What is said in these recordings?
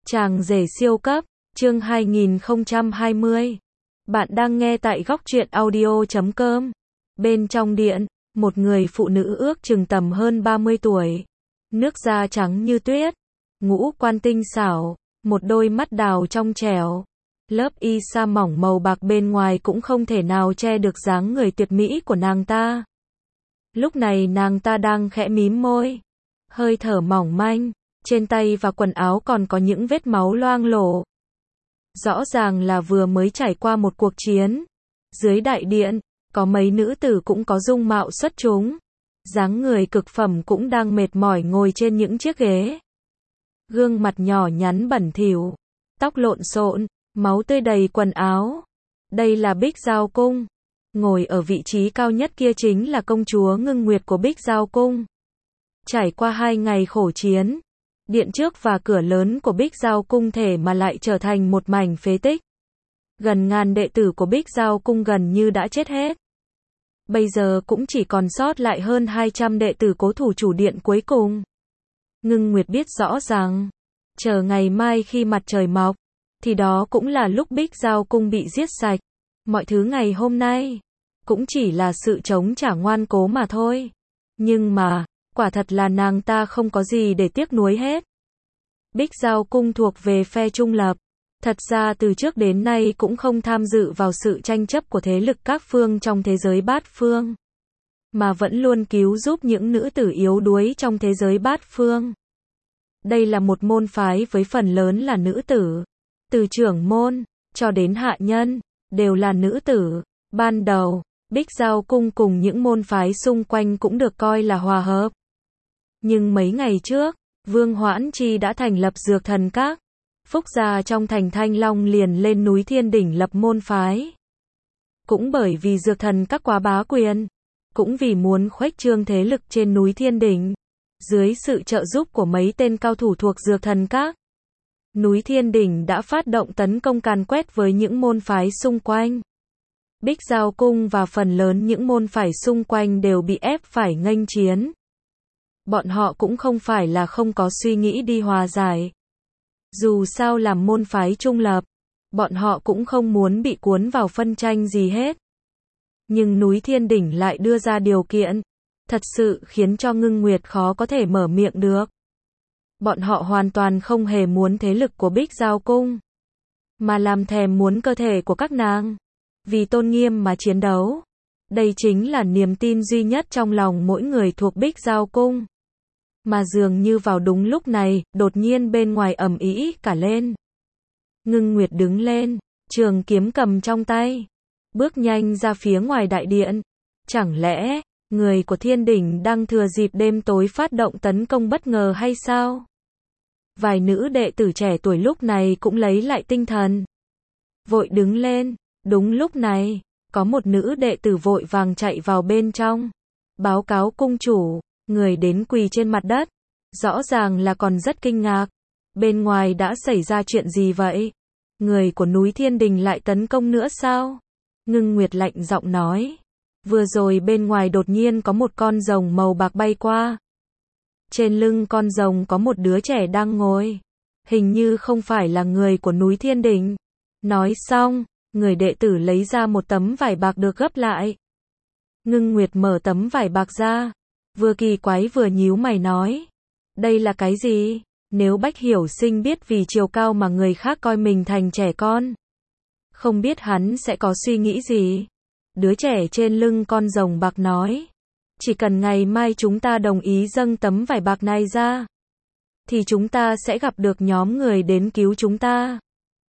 Chàng rể siêu cấp, chương 2020. Bạn đang nghe tại góc truyện audio.com. Bên trong điện, một người phụ nữ ước chừng tầm hơn 30 tuổi. Nước da trắng như tuyết, ngũ quan tinh xảo, một đôi mắt đào trong trẻo. Lớp y sa mỏng màu bạc bên ngoài cũng không thể nào che được dáng người tuyệt mỹ của nàng ta. Lúc này nàng ta đang khẽ mím môi, hơi thở mỏng manh, trên tay và quần áo còn có những vết máu loang lổ. Rõ ràng là vừa mới trải qua một cuộc chiến. Dưới đại điện, có mấy nữ tử cũng có dung mạo xuất chúng. Dáng người cực phẩm cũng đang mệt mỏi ngồi trên những chiếc ghế. Gương mặt nhỏ nhắn bẩn thỉu, tóc lộn xộn, máu tươi đầy quần áo. Đây là Bích Giao Cung. Ngồi ở vị trí cao nhất kia chính là công chúa Ngưng Nguyệt của Bích Giao Cung. Trải qua 2 ngày khổ chiến, điện trước và cửa lớn của Bích Giao Cung thể mà lại trở thành một mảnh phế tích. Gần ngàn đệ tử của Bích Giao Cung gần như đã chết hết. Bây giờ cũng chỉ còn sót lại hơn 200 đệ tử cố thủ chủ điện cuối cùng. Ngưng Nguyệt biết rõ rằng, chờ ngày mai khi mặt trời mọc, thì đó cũng là lúc Bích Giao Cung bị giết sạch. Mọi thứ ngày hôm nay, cũng chỉ là sự chống trả ngoan cố mà thôi. Nhưng mà, quả thật là nàng ta không có gì để tiếc nuối hết. Bích Giao Cung thuộc về phe trung lập. Thật ra từ trước đến nay cũng không tham dự vào sự tranh chấp của thế lực các phương trong thế giới bát phương, mà vẫn luôn cứu giúp những nữ tử yếu đuối trong thế giới bát phương. Đây là một môn phái với phần lớn là nữ tử. Từ trưởng môn, cho đến hạ nhân, đều là nữ tử. Ban đầu, Bích Giao Cung cùng những môn phái xung quanh cũng được coi là hòa hợp. Nhưng mấy ngày trước, Vương Hoãn Chi đã thành lập Dược Thần Các. Phúc gia trong thành Thanh Long liền lên núi Thiên Đỉnh lập môn phái. Cũng bởi vì Dược Thần Các quá bá quyền, cũng vì muốn khuếch trương thế lực trên núi Thiên Đỉnh, dưới sự trợ giúp của mấy tên cao thủ thuộc Dược Thần Các, núi Thiên Đỉnh đã phát động tấn công càn quét với những môn phái xung quanh. Bích Giao Cung và phần lớn những môn phái xung quanh đều bị ép phải nghênh chiến. Bọn họ cũng không phải là không có suy nghĩ đi hòa giải. Dù sao làm môn phái trung lập, bọn họ cũng không muốn bị cuốn vào phân tranh gì hết. Nhưng núi Thiên Đỉnh lại đưa ra điều kiện, thật sự khiến cho Ngưng Nguyệt khó có thể mở miệng được. Bọn họ hoàn toàn không hề muốn thế lực của Bích Giao Cung, mà làm thèm muốn cơ thể của các nàng. Vì tôn nghiêm mà chiến đấu. Đây chính là niềm tin duy nhất trong lòng mỗi người thuộc Bích Giao Cung. Mà dường như vào đúng lúc này, đột nhiên bên ngoài ầm ĩ cả lên. Ngưng Nguyệt đứng lên, trường kiếm cầm trong tay, bước nhanh ra phía ngoài đại điện. Chẳng lẽ, người của Thiên Đỉnh đang thừa dịp đêm tối phát động tấn công bất ngờ hay sao? Vài nữ đệ tử trẻ tuổi lúc này cũng lấy lại tinh thần, vội đứng lên. Đúng lúc này, có một nữ đệ tử vội vàng chạy vào bên trong, báo cáo cung chủ. Người đến quỳ trên mặt đất, rõ ràng là còn rất kinh ngạc. Bên ngoài đã xảy ra chuyện gì vậy? Người của núi Thiên Đình lại tấn công nữa sao? Ngưng Nguyệt lạnh giọng nói. Vừa rồi bên ngoài đột nhiên có một con rồng màu bạc bay qua. Trên lưng con rồng có một đứa trẻ đang ngồi. Hình như không phải là người của núi Thiên Đình. Nói xong, người đệ tử lấy ra một tấm vải bạc được gấp lại. Ngưng Nguyệt mở tấm vải bạc ra, vừa kỳ quái vừa nhíu mày nói. Đây là cái gì? Nếu Bách Hiểu Sinh biết vì chiều cao mà người khác coi mình thành trẻ con, không biết hắn sẽ có suy nghĩ gì? Đứa trẻ trên lưng con rồng bạc nói. Chỉ cần ngày mai chúng ta đồng ý dâng tấm vải bạc này ra, thì chúng ta sẽ gặp được nhóm người đến cứu chúng ta.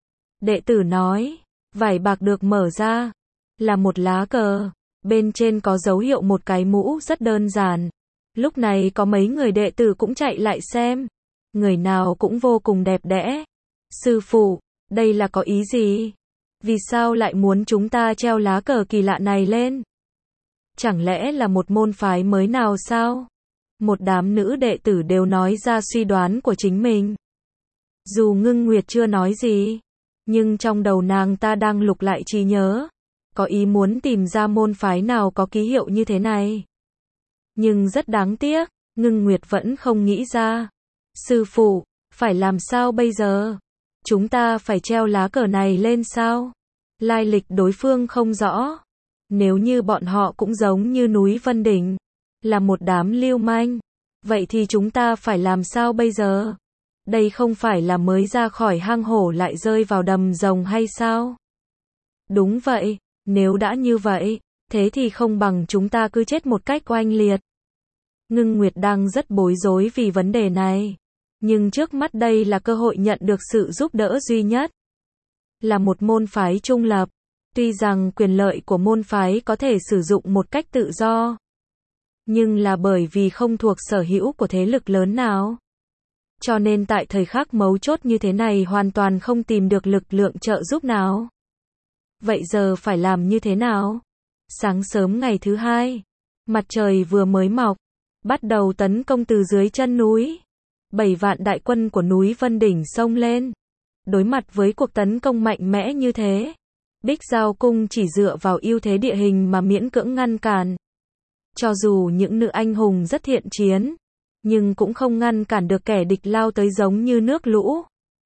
Đệ tử nói. Vải bạc được mở ra, là một lá cờ. Bên trên có dấu hiệu một cái mũ rất đơn giản. Lúc này có mấy người đệ tử cũng chạy lại xem. Người nào cũng vô cùng đẹp đẽ. Sư phụ, đây là có ý gì? Vì sao lại muốn chúng ta treo lá cờ kỳ lạ này lên? Chẳng lẽ là một môn phái mới nào sao? Một đám nữ đệ tử đều nói ra suy đoán của chính mình. Dù Ngưng Nguyệt chưa nói gì, nhưng trong đầu nàng ta đang lục lại trí nhớ, có ý muốn tìm ra môn phái nào có ký hiệu như thế này. Nhưng rất đáng tiếc, Ngưng Nguyệt vẫn không nghĩ ra. Sư phụ, phải làm sao bây giờ? Chúng ta phải treo lá cờ này lên sao? Lai lịch đối phương không rõ. Nếu như bọn họ cũng giống như núi Vân Đỉnh, là một đám lưu manh, vậy thì chúng ta phải làm sao bây giờ? Đây không phải là mới ra khỏi hang hổ lại rơi vào đầm rồng hay sao? Đúng vậy, nếu đã như vậy, thế thì không bằng chúng ta cứ chết một cách oanh liệt. Ngưng Nguyệt đang rất bối rối vì vấn đề này. Nhưng trước mắt đây là cơ hội nhận được sự giúp đỡ duy nhất. Là một môn phái trung lập. Tuy rằng quyền lợi của môn phái có thể sử dụng một cách tự do. Nhưng là bởi vì không thuộc sở hữu của thế lực lớn nào. Cho nên tại thời khắc mấu chốt như thế này hoàn toàn không tìm được lực lượng trợ giúp nào. Vậy giờ phải làm như thế nào? Sáng sớm ngày thứ hai, mặt trời vừa mới mọc, bắt đầu tấn công từ dưới chân núi. 7 vạn đại quân của núi Vân Đỉnh xông lên. Đối mặt với cuộc tấn công mạnh mẽ như thế, Bích Giao Cung chỉ dựa vào ưu thế địa hình mà miễn cưỡng ngăn cản. Cho dù những nữ anh hùng rất thiện chiến, nhưng cũng không ngăn cản được kẻ địch lao tới giống như nước lũ.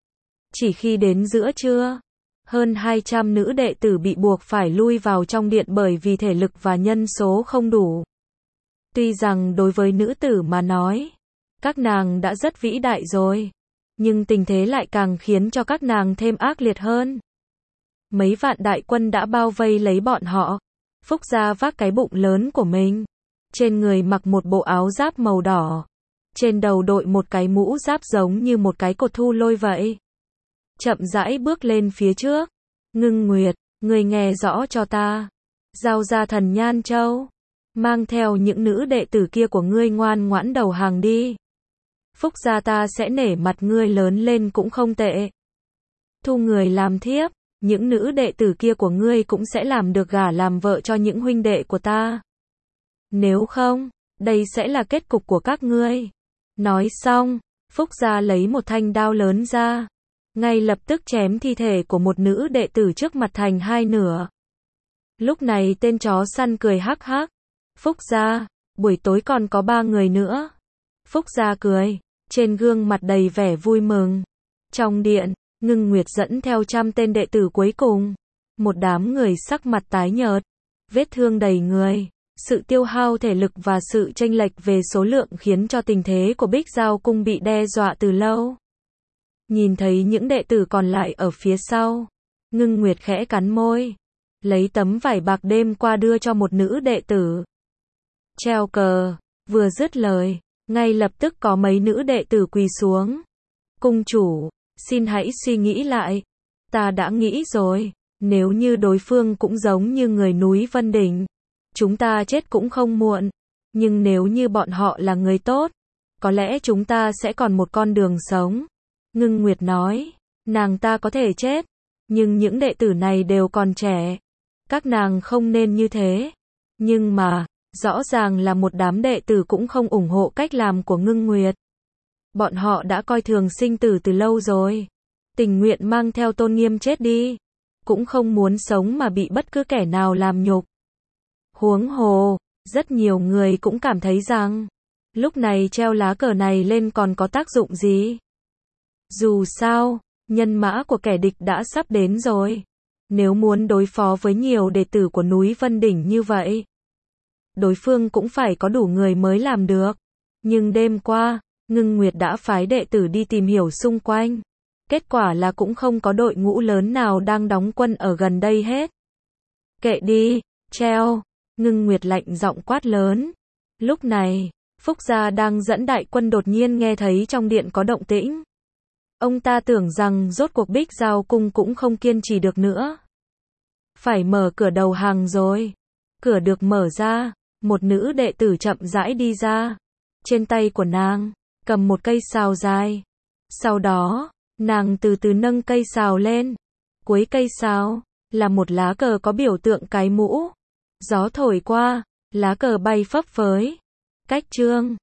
Chỉ khi đến giữa trưa, hơn 200 nữ đệ tử bị buộc phải lui vào trong điện bởi vì thể lực và nhân số không đủ. Tuy rằng đối với nữ tử mà nói, các nàng đã rất vĩ đại rồi, nhưng tình thế lại càng khiến cho các nàng thêm ác liệt hơn. Mấy vạn đại quân đã bao vây lấy bọn họ. Phúc Gia vác cái bụng lớn của mình, trên người mặc một bộ áo giáp màu đỏ, trên đầu đội một cái mũ giáp giống như một cái cột thu lôi vậy. Chậm rãi bước lên phía trước. Ngưng Nguyệt, ngươi nghe rõ cho ta. Giao ra Thần Nhan Châu, mang theo những nữ đệ tử kia của ngươi ngoan ngoãn đầu hàng đi. Phúc Gia ta sẽ nể mặt ngươi lớn lên cũng không tệ. Thu người làm thiếp, những nữ đệ tử kia của ngươi cũng sẽ làm được gả làm vợ cho những huynh đệ của ta. Nếu không, đây sẽ là kết cục của các ngươi. Nói xong, Phúc Gia lấy một thanh đao lớn ra, ngay lập tức chém thi thể của một nữ đệ tử trước mặt thành hai nửa. Lúc này tên chó săn cười hắc hắc. Phúc Gia, buổi tối còn có 3 người nữa. Phúc Gia cười, trên gương mặt đầy vẻ vui mừng. Trong điện, Ngưng Nguyệt dẫn theo 100 tên đệ tử cuối cùng. Một đám người sắc mặt tái nhợt, vết thương đầy người. Sự tiêu hao thể lực và sự chênh lệch về số lượng khiến cho tình thế của Bích Giao Cung bị đe dọa từ lâu. Nhìn thấy những đệ tử còn lại ở phía sau, Ngưng Nguyệt khẽ cắn môi, lấy tấm vải bạc đêm qua đưa cho một nữ đệ tử. Treo cờ, vừa dứt lời, ngay lập tức có mấy nữ đệ tử quỳ xuống. Cung chủ, xin hãy suy nghĩ lại. Ta đã nghĩ rồi, nếu như đối phương cũng giống như người núi Vân Đỉnh, chúng ta chết cũng không muộn. Nhưng nếu như bọn họ là người tốt, có lẽ chúng ta sẽ còn một con đường sống. Ngưng Nguyệt nói, nàng ta có thể chết, nhưng những đệ tử này đều còn trẻ. Các nàng không nên như thế. Nhưng mà, rõ ràng là một đám đệ tử cũng không ủng hộ cách làm của Ngưng Nguyệt. Bọn họ đã coi thường sinh tử từ lâu rồi. Tình nguyện mang theo tôn nghiêm chết đi. Cũng không muốn sống mà bị bất cứ kẻ nào làm nhục. Huống hồ, rất nhiều người cũng cảm thấy rằng, lúc này treo lá cờ này lên còn có tác dụng gì? Dù sao, nhân mã của kẻ địch đã sắp đến rồi. Nếu muốn đối phó với nhiều đệ tử của núi Vân Đỉnh như vậy, đối phương cũng phải có đủ người mới làm được. Nhưng đêm qua, Ngưng Nguyệt đã phái đệ tử đi tìm hiểu xung quanh. Kết quả là cũng không có đội ngũ lớn nào đang đóng quân ở gần đây hết. Kệ đi, treo. Ngưng Nguyệt lạnh giọng quát lớn. Lúc này, Phúc Gia đang dẫn đại quân đột nhiên nghe thấy trong điện có động tĩnh. Ông ta tưởng rằng rốt cuộc Bích Giao Cung cũng không kiên trì được nữa. Phải mở cửa đầu hàng rồi. Cửa được mở ra, một nữ đệ tử chậm rãi đi ra. Trên tay của nàng, cầm một cây sào dài. Sau đó, nàng từ từ nâng cây sào lên. Cuối cây sào, là một lá cờ có biểu tượng cái mũ. Gió thổi qua, lá cờ bay phấp phới. Cách chương